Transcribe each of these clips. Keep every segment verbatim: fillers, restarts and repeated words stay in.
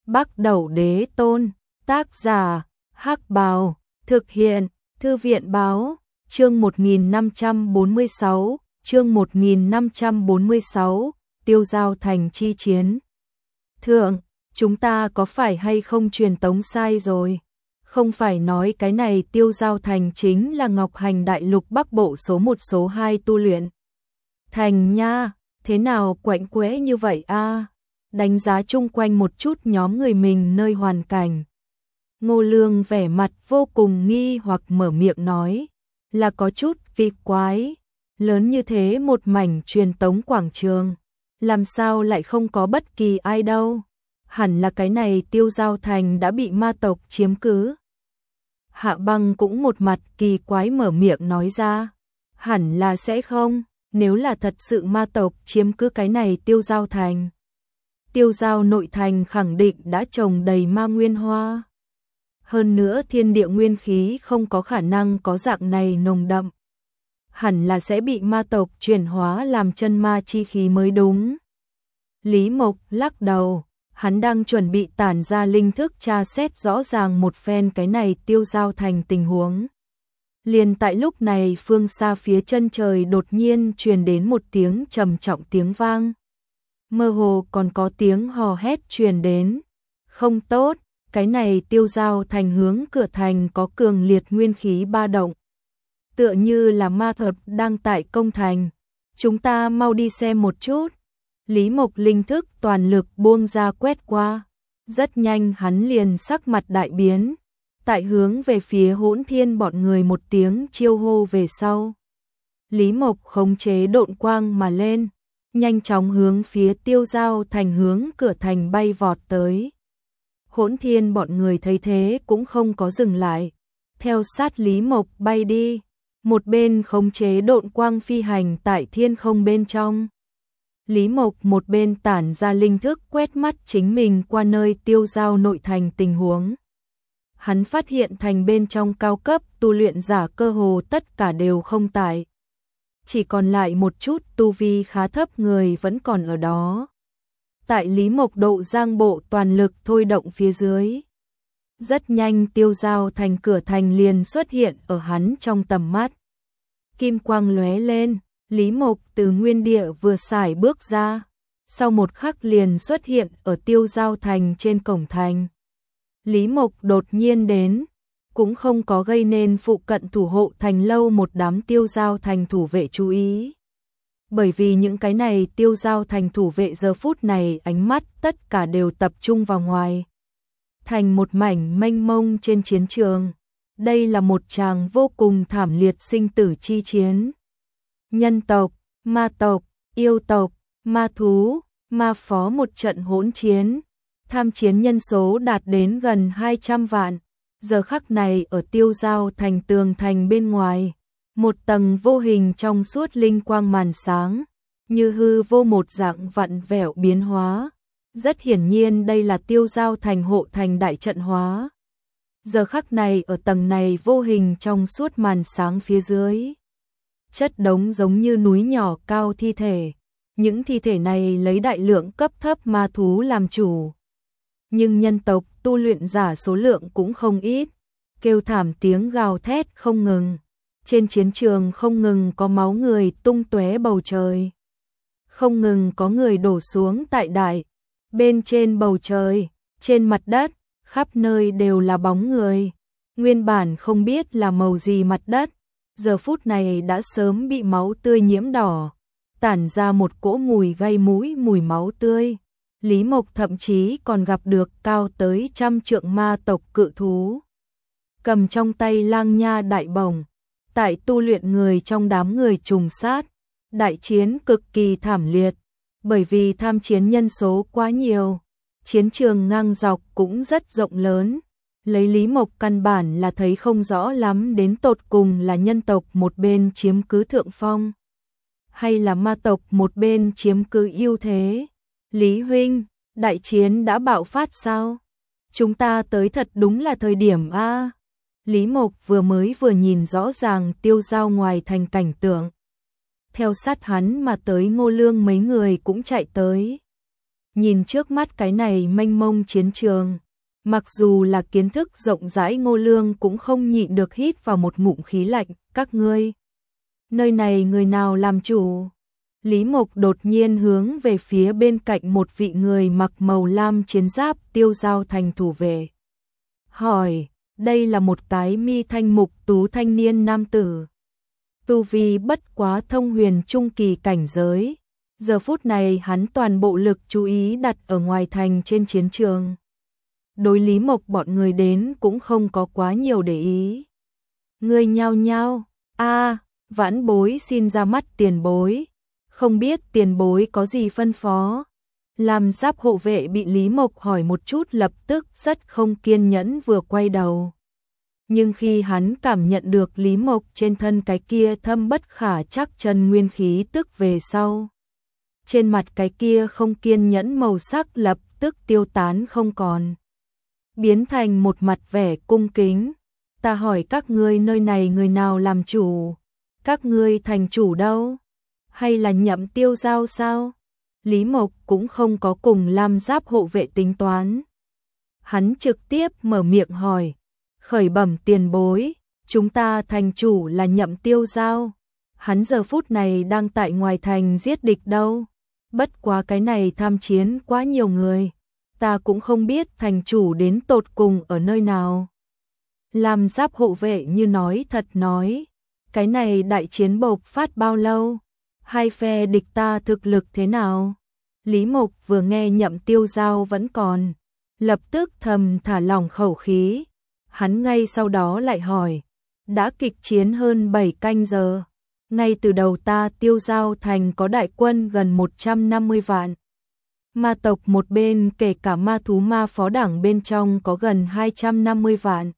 Bắc Đẩu Đế Tôn, tác giả, Hắc Bào, thực hiện, Thư viện Báo, chương một nghìn năm trăm bốn mươi sáu, chương một nghìn năm trăm bốn mươi sáu, Tiêu Giao Thành chi chiến. Thượng, chúng ta có phải hay không truyền tống sai rồi? Không phải nói cái này Tiêu Giao Thành chính là Ngọc Hành Đại Lục Bắc Bộ số một số hai tu luyện thành nha, thế nào quạnh quẽ như vậy a? Đánh giá chung quanh một chút nhóm người mình nơi hoàn cảnh. Ngô Lương vẻ mặt vô cùng nghi hoặc mở miệng nói, là có chút kỳ quái, lớn như thế một mảnh truyền tống quảng trường, làm sao lại không có bất kỳ ai đâu, hẳn là cái này Tiêu Giao Thành đã bị ma tộc chiếm cứ. Hạ Băng cũng một mặt kỳ quái mở miệng nói ra, hẳn là sẽ không, nếu là thật sự ma tộc chiếm cứ cái này Tiêu Giao Thành. Tiêu Giao nội thành khẳng định đã trồng đầy ma nguyên hoa. Hơn nữa thiên địa nguyên khí không có khả năng có dạng này nồng đậm. Hẳn là sẽ bị ma tộc chuyển hóa làm chân ma chi khí mới đúng. Lý Mộc lắc đầu, hắn đang chuẩn bị tản ra linh thức tra xét rõ ràng một phen cái này Tiêu Giao Thành tình huống. Liền tại lúc này phương xa phía chân trời đột nhiên truyền đến một tiếng trầm trọng tiếng vang. Mơ hồ còn có tiếng hò hét truyền đến. Không tốt, cái này Tiêu Giao Thành hướng cửa thành có cường liệt nguyên khí ba động. Tựa như là ma thuật đang tại công thành. Chúng ta mau đi xem một chút. Lý Mộc linh thức toàn lực buông ra quét qua. Rất nhanh hắn liền sắc mặt đại biến. Tại hướng về phía Hỗn Thiên bọn người một tiếng chiêu hô về sau. Lý Mộc khống chế độn quang mà lên. Nhanh chóng hướng phía Tiêu Giao Thành hướng cửa thành bay vọt tới. Hỗn Thiên bọn người thấy thế cũng không có dừng lại. Theo sát Lý Mộc bay đi. Một bên khống chế độn quang phi hành tại thiên không bên trong. Lý Mộc một bên tản ra linh thức quét mắt chính mình qua nơi Tiêu Giao nội thành tình huống. Hắn phát hiện thành bên trong cao cấp tu luyện giả cơ hồ tất cả đều không tại. Chỉ còn lại một chút tu vi khá thấp người vẫn còn ở đó. Tại Lý Mộc độ giang bộ toàn lực thôi động phía dưới. Rất nhanh Tiêu Giao Thành cửa thành liền xuất hiện ở hắn trong tầm mắt. Kim quang lóe lên, Lý Mộc từ nguyên địa vừa xài bước ra. Sau một khắc liền xuất hiện ở Tiêu Giao Thành trên cổng thành. Lý Mộc đột nhiên đến, cũng không có gây nên phụ cận thủ hộ thành lâu một đám Tiêu Giao Thành thủ vệ chú ý. Bởi vì những cái này Tiêu Giao Thành thủ vệ giờ phút này ánh mắt tất cả đều tập trung vào ngoài. Thành một mảnh mênh mông trên chiến trường. Đây là một tràng vô cùng thảm liệt sinh tử chi chiến. Nhân tộc, ma tộc, yêu tộc, ma thú, ma phó một trận hỗn chiến. Tham chiến nhân số đạt đến gần hai trăm vạn. Giờ khắc này ở Tiêu Giao Thành tường thành bên ngoài, một tầng vô hình trong suốt linh quang màn sáng, như hư vô một dạng vặn vẹo biến hóa. Rất hiển nhiên đây là Tiêu Giao Thành hộ thành đại trận hóa. Giờ khắc này ở tầng này vô hình trong suốt màn sáng phía dưới, chất đống giống như núi nhỏ cao thi thể. Những thi thể này lấy đại lượng cấp thấp ma thú làm chủ. Nhưng nhân tộc tu luyện giả số lượng cũng không ít, kêu thảm tiếng gào thét không ngừng. Trên chiến trường không ngừng có máu người tung tóe bầu trời. Không ngừng có người đổ xuống tại đại. Bên trên bầu trời, trên mặt đất, khắp nơi đều là bóng người. Nguyên bản không biết là màu gì mặt đất, giờ phút này đã sớm bị máu tươi nhiễm đỏ, tản ra một cỗ mùi gây mũi mùi máu tươi. Lý Mộc thậm chí còn gặp được cao tới trăm trượng ma tộc cự thú. Cầm trong tay lang nha đại bổng, tại tu luyện người trong đám người trùng sát. Đại chiến cực kỳ thảm liệt, bởi vì tham chiến nhân số quá nhiều. Chiến trường ngang dọc cũng rất rộng lớn. Lấy Lý Mộc căn bản là thấy không rõ lắm đến tột cùng là nhân tộc một bên chiếm cứ thượng phong, hay là ma tộc một bên chiếm cứ ưu thế. Lý huynh, đại chiến đã bạo phát sao? Chúng ta tới thật đúng là thời điểm a. Lý Mộc vừa mới vừa nhìn rõ ràng Tiêu Giao ngoài thành cảnh tượng. Theo sát hắn mà tới Ngô Lương mấy người cũng chạy tới. nhìn trước mắt cái này mênh mông chiến trường. Mặc dù là kiến thức rộng rãi, Ngô Lương cũng không nhịn được hít vào một ngụm khí lạnh. Các ngươi, nơi này người nào làm chủ? Lý Mộc đột nhiên hướng về phía bên cạnh một vị người mặc màu lam chiến giáp Tiêu Giao Thành thủ vệ. Hỏi, đây là một cái mi thanh mục tú thanh niên nam tử. Tu vi bất quá thông huyền trung kỳ cảnh giới. Giờ phút này hắn toàn bộ lực chú ý đặt ở ngoài thành trên chiến trường. Đối Lý Mộc bọn người đến cũng không có quá nhiều để ý. Người nhao nhao, a vãn bối xin ra mắt tiền bối. Không biết tiền bối có gì phân phó. Làm giáp hộ vệ bị Lý Mộc hỏi một chút lập tức rất không kiên nhẫn vừa quay đầu. Nhưng khi hắn cảm nhận được Lý Mộc trên thân cái kia thâm bất khả trắc chân nguyên khí tức về sau. Trên mặt cái kia không kiên nhẫn màu sắc lập tức tiêu tán không còn. Biến thành một mặt vẻ cung kính. Ta hỏi các ngươi nơi này người nào làm chủ? Các ngươi thành chủ đâu? Hay là Nhậm Tiêu Giao sao? Lý Mộc cũng không có cùng Lam Giáp hộ vệ tính toán. Hắn trực tiếp mở miệng hỏi. Khởi bẩm tiền bối, chúng ta thành chủ là Nhậm Tiêu Giao. Hắn giờ phút này đang tại ngoài thành giết địch đâu. Bất quá cái này tham chiến quá nhiều người. Ta cũng không biết thành chủ đến tột cùng ở nơi nào. Lam Giáp hộ vệ như nói thật nói. Cái này đại chiến bộc phát bao lâu? Hai phe địch ta thực lực thế nào? Lý Mộc vừa nghe Nhậm Tiêu Giao vẫn còn. Lập tức thầm thả lỏng khẩu khí. Hắn ngay sau đó lại hỏi. Đã kịch chiến hơn bảy canh giờ. Ngay từ đầu ta Tiêu Giao Thành có đại quân gần một trăm năm mươi vạn. Ma tộc một bên kể cả ma thú ma phó đảng bên trong có gần hai trăm năm mươi vạn.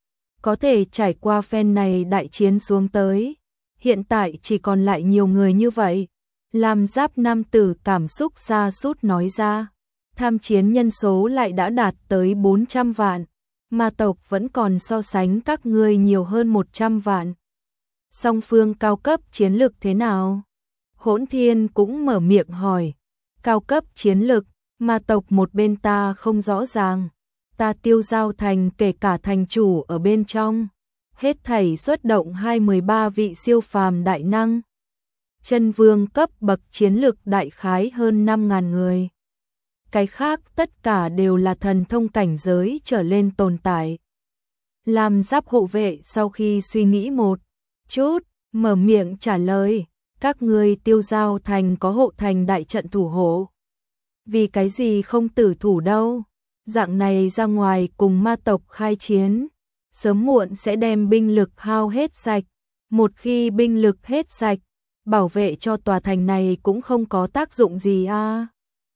Có thể trải qua phen này đại chiến xuống tới. Hiện tại chỉ còn lại nhiều người như vậy. Lam Giáp nam tử cảm xúc sa sút nói ra. Tham chiến nhân số lại đã đạt tới bốn trăm vạn. Ma tộc vẫn còn so sánh các ngươi nhiều hơn một trăm vạn. Song phương cao cấp chiến lực thế nào? Hỗn Thiên cũng mở miệng hỏi. Cao cấp chiến lực, ma tộc một bên ta không rõ ràng. Ta Tiêu Giao Thành kể cả thành chủ ở bên trong. Hết thảy xuất động hai mươi ba vị siêu phàm đại năng. Chân vương cấp bậc chiến lực đại khái hơn năm ngàn người. Cái khác tất cả đều là thần thông cảnh giới trở lên tồn tại. Lam Giáp hộ vệ sau khi suy nghĩ một chút, mở miệng trả lời. Các ngươi Tiêu Giao Thành có hộ thành đại trận thủ hộ. Vì cái gì không tử thủ đâu? Dạng này ra ngoài cùng ma tộc khai chiến. Sớm muộn sẽ đem binh lực hao hết sạch. Một khi binh lực hết sạch, bảo vệ cho tòa thành này cũng không có tác dụng gì a. À?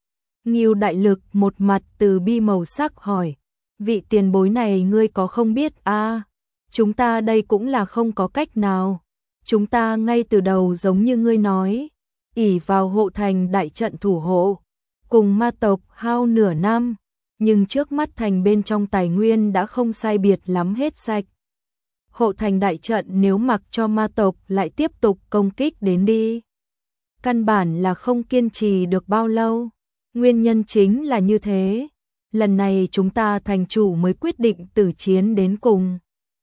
Ngưu Đại Lực một mặt từ bi màu sắc hỏi. Vị tiền bối này ngươi có không biết a? À? Chúng ta đây cũng là không có cách nào. Chúng ta ngay từ đầu giống như ngươi nói. ỷ vào hộ thành đại trận thủ hộ. Cùng ma tộc hao nửa năm. Nhưng trước mắt thành bên trong tài nguyên đã không sai biệt lắm hết sạch. Hộ thành đại trận nếu mặc cho ma tộc lại tiếp tục công kích đến đi. Căn bản là không kiên trì được bao lâu. Nguyên nhân chính là như thế. Lần này chúng ta thành chủ mới quyết định tử chiến đến cùng.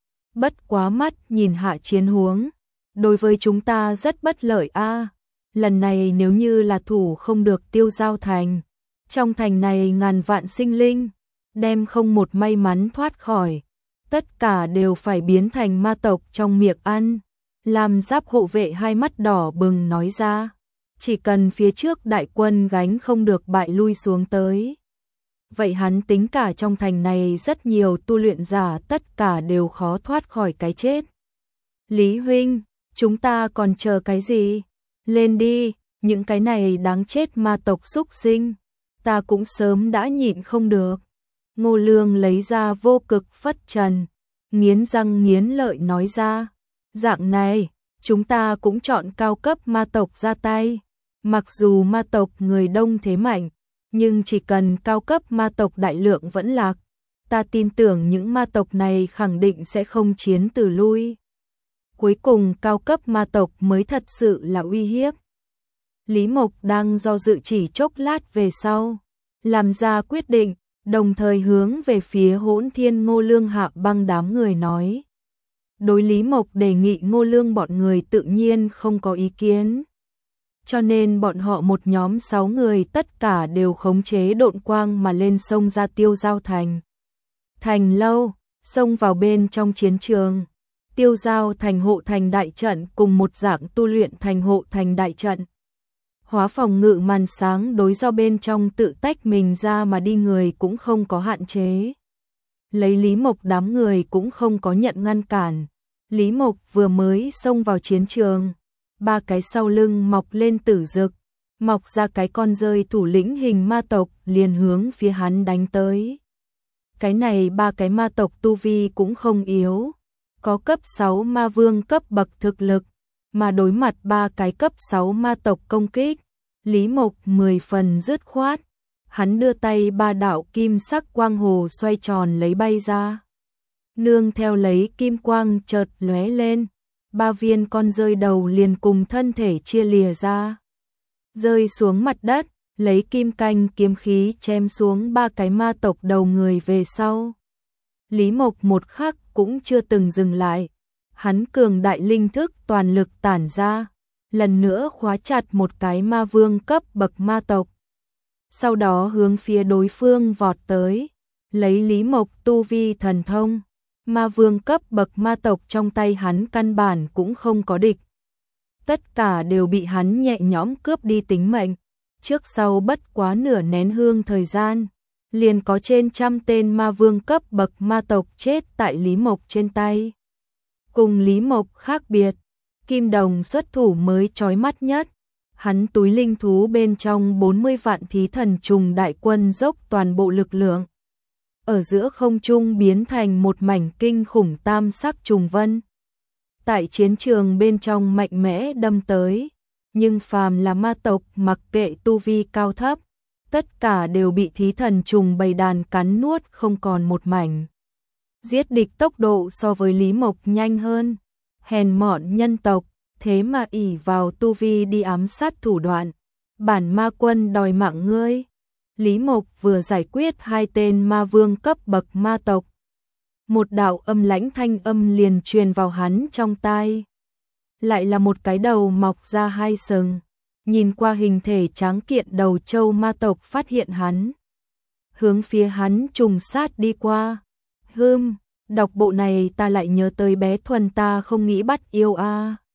Bất quá mắt nhìn hạ chiến huống. Đối với chúng ta rất bất lợi a. À, lần này nếu như là thủ không được Tiêu Giao Thành. Trong thành này ngàn vạn sinh linh, đem không một may mắn thoát khỏi, tất cả đều phải biến thành ma tộc trong miệng ăn. Lam Giáp hộ vệ hai mắt đỏ bừng nói ra, chỉ cần phía trước đại quân gánh không được bại lui xuống tới. Vậy hắn tính cả trong thành này rất nhiều tu luyện giả tất cả đều khó thoát khỏi cái chết. Lý huynh, chúng ta còn chờ cái gì? Lên đi, những cái này đáng chết ma tộc xúc sinh. Ta cũng sớm đã nhịn không được. Ngô Lương lấy ra vô cực phất trần, nghiến răng nghiến lợi nói ra. Dạng này, chúng ta cũng chọn cao cấp ma tộc ra tay. Mặc dù ma tộc người đông thế mạnh, nhưng chỉ cần cao cấp ma tộc đại lượng vẫn lạc, ta tin tưởng những ma tộc này khẳng định sẽ không chiến từ lui. Cuối cùng cao cấp ma tộc mới thật sự là uy hiếp. Lý Mộc đang do dự chỉ chốc lát về sau, làm ra quyết định, đồng thời hướng về phía Hỗn Thiên Ngô Lương Hạ Băng đám người nói. Đối Lý Mộc đề nghị Ngô Lương bọn người tự nhiên không có ý kiến. Cho nên bọn họ một nhóm sáu người tất cả đều khống chế độn quang mà lên sông ra Tiêu Giao Thành. Thành lâu, xông vào bên trong chiến trường. Tiêu Giao Thành hộ thành đại trận cùng một dạng tu luyện thành hộ thành đại trận. Hóa phòng ngự màn sáng đối do bên trong tự tách mình ra mà đi người cũng không có hạn chế. Lấy Lý Mộc đám người cũng không có nhận ngăn cản. Lý Mộc vừa mới xông vào chiến trường, ba cái sau lưng mọc lên tử dực, mọc ra cái con rơi thủ lĩnh hình ma tộc liền hướng phía hắn đánh tới. Cái này ba cái ma tộc tu vi cũng không yếu, có cấp sáu ma vương cấp bậc thực lực, mà đối mặt ba cái cấp sáu ma tộc công kích, Lý Mộc mười phần dứt khoát, hắn đưa tay ba đạo kim sắc quang hồ xoay tròn lấy bay ra. Nương theo lấy kim quang chợt lóe lên, ba viên con rơi đầu liền cùng thân thể chia lìa ra, rơi xuống mặt đất, lấy kim canh kiếm khí chém xuống ba cái ma tộc đầu người về sau. Lý Mộc một khắc cũng chưa từng dừng lại, hắn cường đại linh thức toàn lực tản ra, lần nữa khóa chặt một cái ma vương cấp bậc ma tộc. Sau đó hướng phía đối phương vọt tới, lấy Lý Mộc tu vi thần thông, ma vương cấp bậc ma tộc trong tay hắn căn bản cũng không có địch. Tất cả đều bị hắn nhẹ nhõm cướp đi tính mệnh, trước sau bất quá nửa nén hương thời gian, liền có trên trăm tên ma vương cấp bậc ma tộc chết tại Lý Mộc trên tay. Cùng Lý Mộc khác biệt, Kim Đồng xuất thủ mới chói mắt nhất, hắn túi linh thú bên trong bốn mươi vạn thí thần trùng đại quân dốc toàn bộ lực lượng. Ở giữa không trung biến thành một mảnh kinh khủng tam sắc trùng vân. Tại chiến trường bên trong mạnh mẽ đâm tới, nhưng phàm là ma tộc mặc kệ tu vi cao thấp, tất cả đều bị thí thần trùng bầy đàn cắn nuốt không còn một mảnh. Giết địch tốc độ so với Lý Mộc nhanh hơn, hèn mọn nhân tộc, thế mà ỷ vào tu vi đi ám sát thủ đoạn, bản ma quân đòi mạng ngươi. Lý Mộc vừa giải quyết hai tên ma vương cấp bậc ma tộc, một đạo âm lãnh thanh âm liền truyền vào hắn trong tai. Lại là một cái đầu mọc ra hai sừng, nhìn qua hình thể tráng kiện đầu trâu ma tộc phát hiện hắn, hướng phía hắn trùng sát đi qua. Hừm, đọc bộ này ta lại nhớ tới bé Thuần ta không nghĩ bắt yêu a. À.